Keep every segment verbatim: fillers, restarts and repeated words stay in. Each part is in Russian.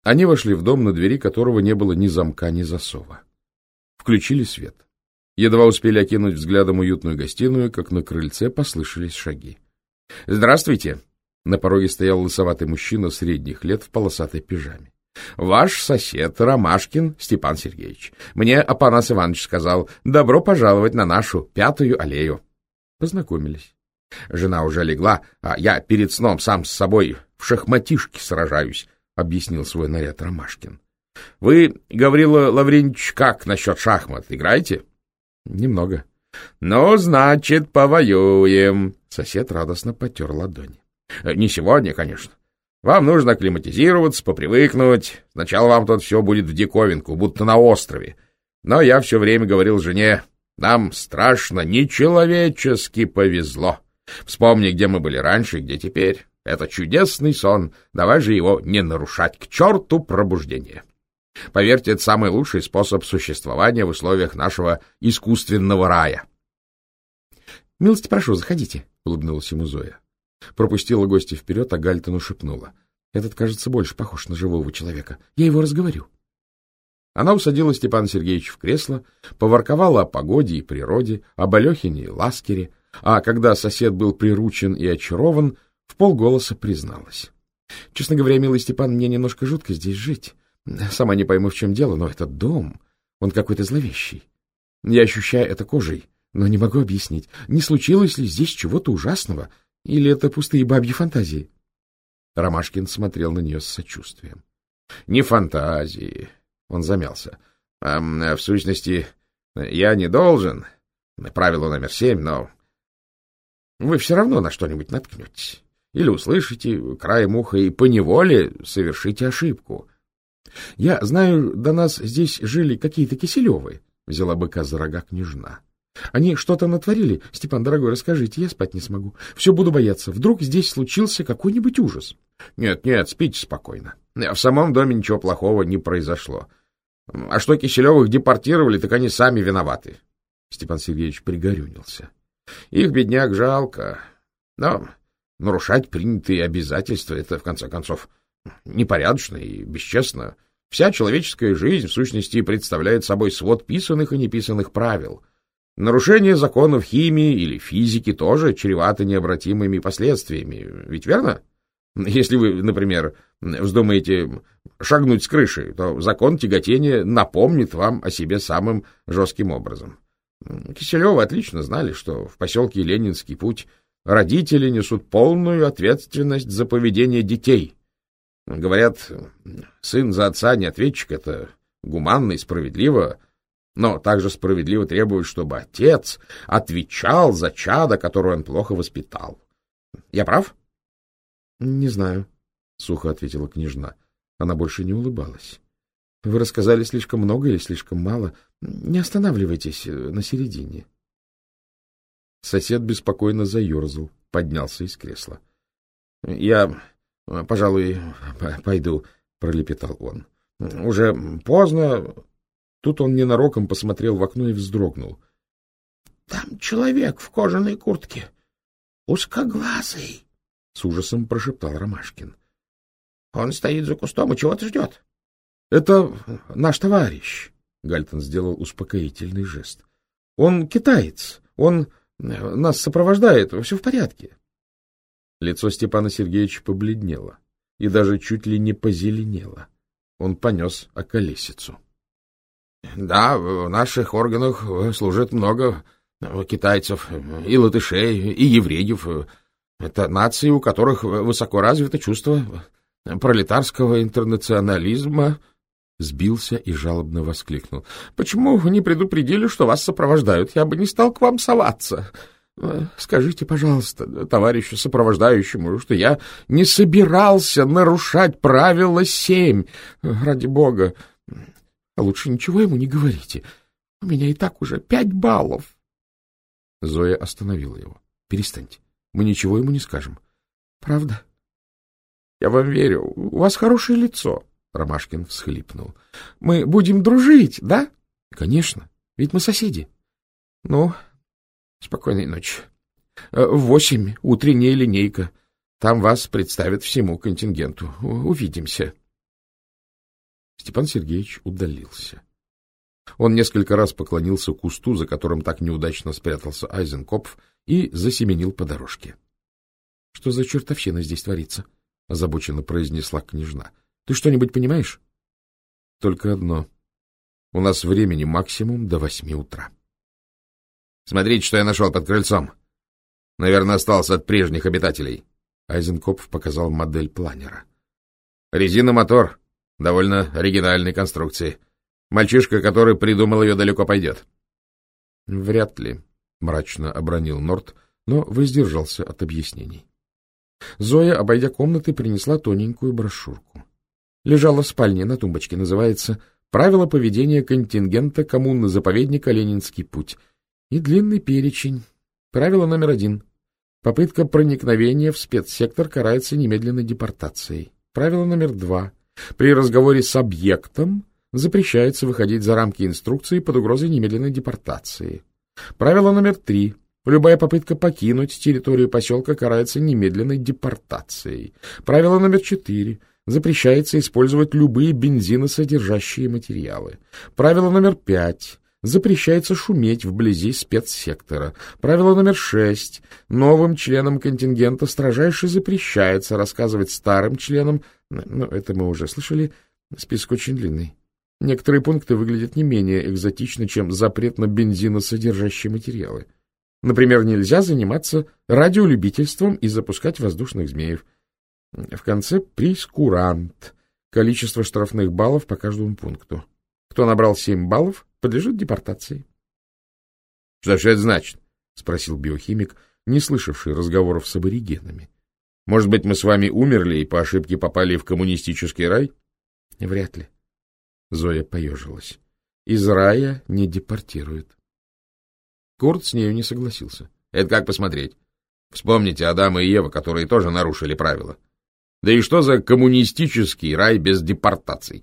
Они вошли в дом, на двери которого не было ни замка, ни засова. Включили свет. Едва успели окинуть взглядом уютную гостиную, как на крыльце послышались шаги. — Здравствуйте! На пороге стоял лысоватый мужчина средних лет в полосатой пижаме. — Ваш сосед Ромашкин Степан Сергеевич. Мне Апанас Иванович сказал: добро пожаловать на нашу Пятую аллею. Познакомились. Жена уже легла, а я перед сном сам с собой в шахматишки сражаюсь, — объяснил свой наряд Ромашкин. — Вы, Гаврила Лаврентьевич, как насчет шахмат? Играете? — Немного. — Ну, значит, повоюем. Сосед радостно потер ладони. — Не сегодня, конечно. Вам нужно акклиматизироваться, попривыкнуть. Сначала вам тут все будет в диковинку, будто на острове. Но я все время говорил жене: нам страшно, нечеловечески повезло. Вспомни, где мы были раньше, где теперь. Это чудесный сон. Давай же его не нарушать. К черту пробуждение. Поверьте, это самый лучший способ существования в условиях нашего искусственного рая. — Милости прошу, заходите, — улыбнулась ему Зоя. Пропустила гостя вперед, а Гальтону шепнула: — Этот, кажется, больше похож на живого человека. Я его разговорю. Она усадила Степана Сергеевича в кресло, поворковала о погоде и природе, об Алехине и Ласкере, а когда сосед был приручен и очарован, вполголоса призналась: — Честно говоря, милый Степан, мне немножко жутко здесь жить. Сама не пойму, в чем дело, но этот дом, он какой-то зловещий. Я ощущаю это кожей, но не могу объяснить, не случилось ли здесь чего-то ужасного, или это пустые бабьи фантазии? Ромашкин смотрел на нее с сочувствием. — Не фантазии. Он замялся. А, в сущности, я не должен. Правило номер семь, но вы все равно на что-нибудь наткнетесь. Или услышите краем уха и поневоле совершите ошибку. Я знаю, до нас здесь жили какие-то Киселевы, — взяла быка за рога княжна. Они что-то натворили. Степан, дорогой, расскажите, я спать не смогу. Все буду бояться. Вдруг здесь случился какой-нибудь ужас. Нет, нет, спите спокойно. В самом доме ничего плохого не произошло. А что Киселевых депортировали, так они сами виноваты. Степан Сергеевич пригорюнился. Их, бедняк, жалко. Но нарушать принятые обязательства — это, в конце концов, непорядочно и бесчестно. Вся человеческая жизнь, в сущности, представляет собой свод писанных и неписанных правил. Нарушение законов химии или физики тоже чревато необратимыми последствиями. Ведь верно? Если вы, например, вздумаете шагнуть с крыши, то закон тяготения напомнит вам о себе самым жестким образом. Киселевы отлично знали, что в поселке Ленинский путь родители несут полную ответственность за поведение детей. Говорят, сын за отца не ответчик, это гуманно и справедливо, но также справедливо требует, чтобы отец отвечал за чадо, которое он плохо воспитал. Я прав? — Не знаю, — сухо ответила княжна. Она больше не улыбалась. — Вы рассказали слишком много или слишком мало. Не останавливайтесь на середине. Сосед беспокойно заерзал, поднялся из кресла. — Я, пожалуй, пойду, — пролепетал он. — Уже поздно. Тут он ненароком посмотрел в окно и вздрогнул. — Там человек в кожаной куртке, узкоглазый, — с ужасом прошептал Ромашкин. — Он стоит за кустом и чего-то ждет. — Это наш товарищ, — Гальтон сделал успокоительный жест. — Он китаец, он нас сопровождает, все в порядке. Лицо Степана Сергеевича побледнело и даже чуть ли не позеленело. Он понес околесицу. — Да, в наших органах служит много китайцев, и латышей, и евреев. Это нации, у которых высоко развито чувство пролетарского интернационализма. Сбился и жалобно воскликнул. — Почему вы не предупредили, что вас сопровождают? Я бы не стал к вам соваться. Скажите, пожалуйста, товарищу сопровождающему, что я не собирался нарушать правило семь. Ради бога. А лучше ничего ему не говорите. У меня и так уже пять баллов. Зоя остановила его. — Перестаньте. Мы ничего ему не скажем. — Правда? — Я вам верю. У вас хорошее лицо. Ромашкин всхлипнул. — Мы будем дружить, да? — Конечно. Ведь мы соседи. — Ну, спокойной ночи. В восемь утренняя линейка. Там вас представят всему контингенту. Увидимся. Степан Сергеевич удалился. Он несколько раз поклонился кусту, за которым так неудачно спрятался Айзенкопф, и засеменил по дорожке. — Что за чертовщина здесь творится? — озабоченно произнесла княжна. — Ты что-нибудь понимаешь? — Только одно. У нас времени максимум до восьми утра. — Смотрите, что я нашел под крыльцом. Наверное, остался от прежних обитателей. Айзенкопф показал модель планера. Резина-мотор. Довольно оригинальной конструкции. Мальчишка, который придумал ее, далеко пойдет. — Вряд ли, — мрачно обронил Норт, но воздержался от объяснений. Зоя, обойдя комнаты, принесла тоненькую брошюрку. Лежала в спальне на тумбочке, называется «Правила поведения контингента коммуны-заповедника Ленинский путь». И длинный перечень. Правило номер один. Попытка проникновения в спецсектор карается немедленной депортацией. Правило номер два. При разговоре с объектом запрещается выходить за рамки инструкции под угрозой немедленной депортации. Правило номер три. Любая попытка покинуть территорию поселка карается немедленной депортацией. Правило номер четыре. Запрещается использовать любые бензиносодержащие материалы. Правило номер пять. Запрещается шуметь вблизи спецсектора. Правило номер шесть. Новым членам контингента строжайше запрещается рассказывать старым членам... Ну, это мы уже слышали. Список очень длинный. Некоторые пункты выглядят не менее экзотично, чем запрет на бензиносодержащие материалы. Например, нельзя заниматься радиолюбительством и запускать воздушных змеев. В конце прейскурант. Количество штрафных баллов по каждому пункту. Кто набрал семь баллов, подлежит депортации. — Что же это значит? — спросил биохимик, не слышавший разговоров с аборигенами. — Может быть, мы с вами умерли и по ошибке попали в коммунистический рай? — Вряд ли. Зоя поежилась. Из рая не депортируют. Курт с нею не согласился. — Это как посмотреть? Вспомните Адама и Ева, которые тоже нарушили правила. Да и что за коммунистический рай без депортаций?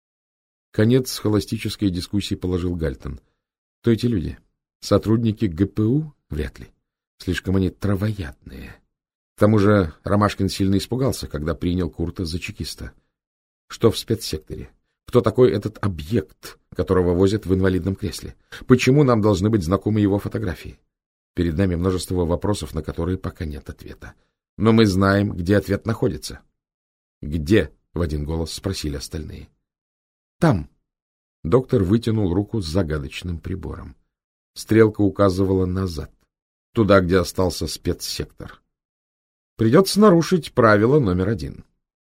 Конец схоластической дискуссии положил Гальтон. Кто эти люди? Сотрудники ГПУ? Вряд ли. Слишком они травоядные. К тому же Ромашкин сильно испугался, когда принял Курта за чекиста. Что в спецсекторе? Кто такой этот объект, которого возят в инвалидном кресле? Почему нам должны быть знакомы его фотографии? Перед нами множество вопросов, на которые пока нет ответа. Но мы знаем, где ответ находится. — Где? — в один голос спросили остальные. — Там. Доктор вытянул руку с загадочным прибором. Стрелка указывала назад, туда, где остался спецсектор. Придется нарушить правило номер один.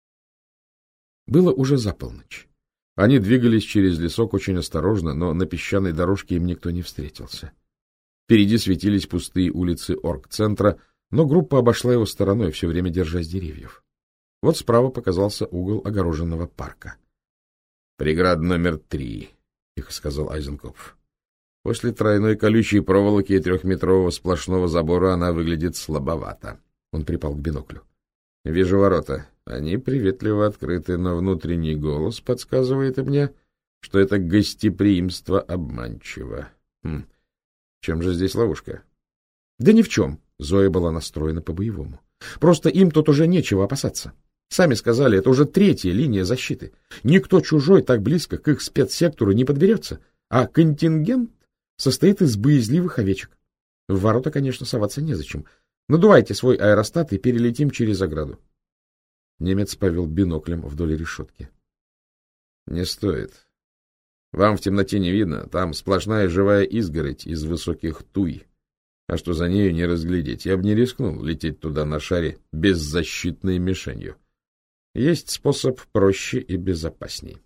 Было уже за полночь. Они двигались через лесок очень осторожно, но на песчаной дорожке им никто не встретился. Впереди светились пустые улицы оргцентра, но группа обошла его стороной, все время держась деревьев. Вот справа показался угол огороженного парка. — Преграда номер три, — тихо сказал Айзенкопф. — После тройной колючей проволоки и трехметрового сплошного забора она выглядит слабовато. Он припал к биноклю. — Вижу ворота. Они приветливо открыты, но внутренний голос подсказывает мне, что это гостеприимство обманчиво. Хм. В чем же здесь ловушка? — Да ни в чем. Зоя была настроена по-боевому. Просто им тут уже нечего опасаться. Сами сказали, это уже третья линия защиты. Никто чужой так близко к их спецсектору не подберется, а контингент состоит из боязливых овечек. В ворота, конечно, соваться незачем. Надувайте свой аэростат и перелетим через ограду. Немец повел биноклем вдоль решетки. — Не стоит. Вам в темноте не видно. Там сплошная живая изгородь из высоких туй. А что за нею не разглядеть? Я бы не рискнул лететь туда на шаре беззащитной мишенью. Есть способ проще и безопасней.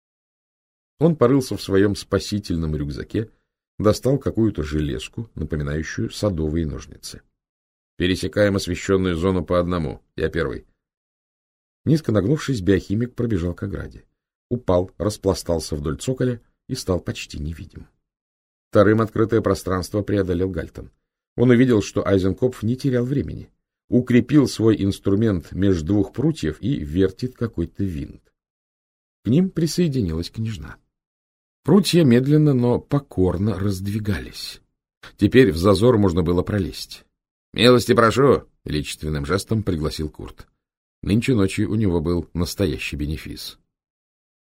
Он порылся в своем спасительном рюкзаке, достал какую-то железку, напоминающую садовые ножницы. Пересекаем освещенную зону по одному. Я первый. Низко нагнувшись, биохимик пробежал к ограде. Упал, распластался вдоль цоколя и стал почти невидим. Вторым открытое пространство преодолел Гальтон. Он увидел, что Айзенкопф не терял времени. Укрепил свой инструмент между двух прутьев и вертит какой-то винт. К ним присоединилась княжна. Прутья медленно, но покорно раздвигались. Теперь в зазор можно было пролезть. — Милости прошу! — величественным жестом пригласил Курт. Нынче ночью у него был настоящий бенефис.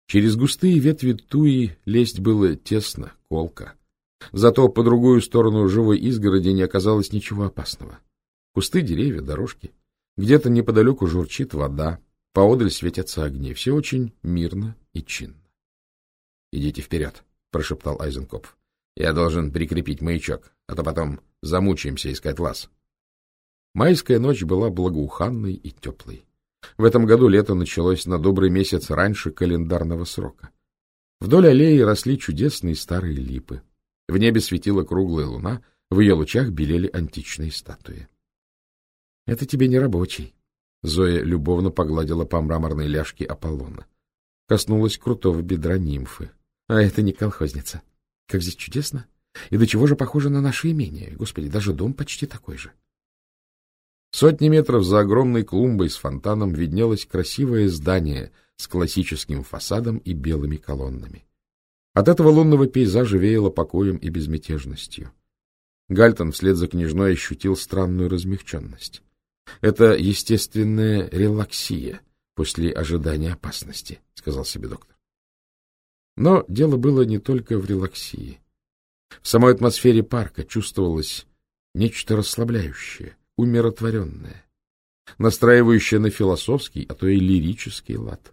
Через густые ветви туи лезть было тесно, колко. Зато по другую сторону живой изгороди не оказалось ничего опасного. Кусты, деревья, дорожки. Где-то неподалеку журчит вода, поодаль светятся огни. Все очень мирно и чинно. — Идите вперед, — прошептал Айзенкопф. — Я должен прикрепить маячок, а то потом замучаемся искать лаз. Майская ночь была благоуханной и теплой. В этом году лето началось на добрый месяц раньше календарного срока. Вдоль аллеи росли чудесные старые липы. В небе светила круглая луна, в ее лучах белели античные статуи. — Это тебе не рабочий. Зоя любовно погладила по мраморной ляжке Аполлона. Коснулась крутого бедра нимфы. — А это не колхозница. Как здесь чудесно! И до чего же похоже на наше имение? Господи, даже дом почти такой же. Сотни метров за огромной клумбой с фонтаном виднелось красивое здание с классическим фасадом и белыми колоннами. От этого лунного пейзажа веяло покоем и безмятежностью. Гальтон вслед за княжной ощутил странную размягченность. Это естественная релаксия после ожидания опасности, — сказал себе доктор. Но дело было не только в релаксии. В самой атмосфере парка чувствовалось нечто расслабляющее, умиротворенное, настраивающее на философский, а то и лирический лад.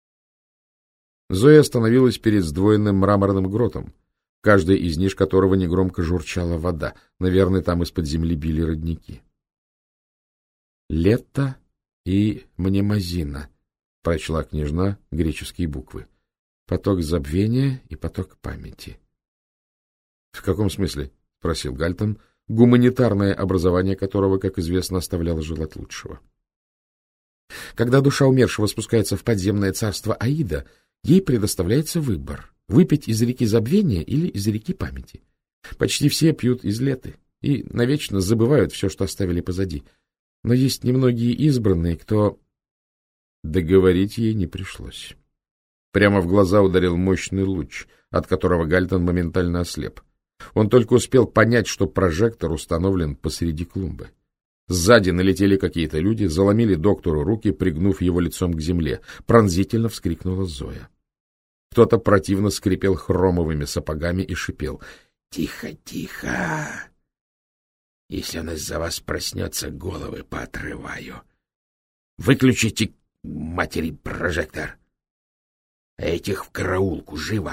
Зоя остановилась перед сдвоенным мраморным гротом, в каждой из ниш которого негромко журчала вода. Наверное, там из-под земли били родники. «Лето и мнемозина», — прочла княжна греческие буквы. «Поток забвения и поток памяти». — В каком смысле? — спросил Гальтон, гуманитарное образование которого, как известно, оставляло желать лучшего. Когда душа умершего спускается в подземное царство Аида, ей предоставляется выбор — выпить из реки забвения или из реки памяти. Почти все пьют из Леты и навечно забывают все, что оставили позади. Но есть немногие избранные, кто... Договорить ей не пришлось. Прямо в глаза ударил мощный луч, от которого Гальтон моментально ослеп. Он только успел понять, что прожектор установлен посреди клумбы. Сзади налетели какие-то люди, заломили доктору руки, пригнув его лицом к земле. Пронзительно вскрикнула Зоя. Кто-то противно скрипел хромовыми сапогами и шипел. — Тихо, тихо! Если он из-за вас проснется, головы поотрываю. Выключите, матери, прожектор! Этих в караулку, живо!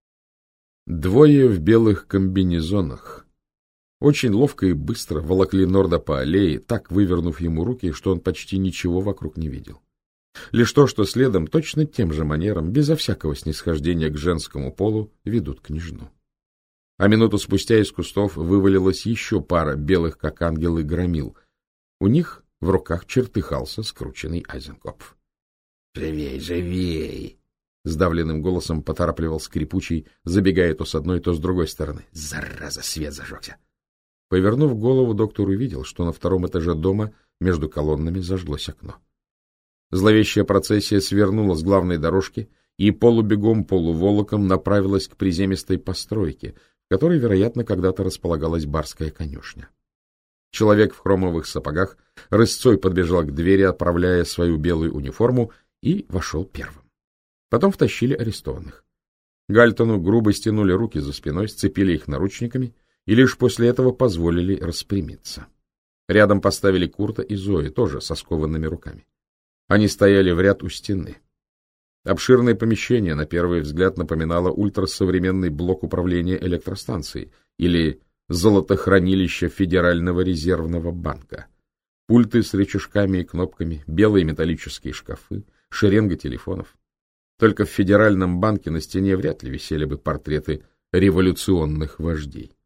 Двое в белых комбинезонах очень ловко и быстро волокли Норда по аллее, так вывернув ему руки, что он почти ничего вокруг не видел. Лишь то, что следом точно тем же манером, безо всякого снисхождения к женскому полу, ведут княжну. А минуту спустя из кустов вывалилась еще пара белых, как ангелы, громил. У них в руках чертыхался скрученный Айзенкопф. — Живей, живей! — сдавленным голосом поторапливал скрипучий, забегая то с одной, то с другой стороны. — Зараза, свет зажегся! Повернув голову, доктор увидел, что на втором этаже дома между колоннами зажглось окно. Зловещая процессия свернула с главной дорожки и полубегом, полуволоком направилась к приземистой постройке, в которой, вероятно, когда-то располагалась барская конюшня. Человек в хромовых сапогах рысцой подбежал к двери, отправляя свою белую униформу, и вошел первым. Потом втащили арестованных. Гальтону грубо стянули руки за спиной, сцепили их наручниками и лишь после этого позволили распрямиться. Рядом поставили Курта и Зои, тоже со скованными руками. Они стояли в ряд у стены. Обширное помещение, на первый взгляд, напоминало ультрасовременный блок управления электростанцией или золотохранилище Федерального резервного банка. Пульты с рычажками и кнопками, белые металлические шкафы, шеренга телефонов. Только в Федеральном банке на стене вряд ли висели бы портреты революционных вождей.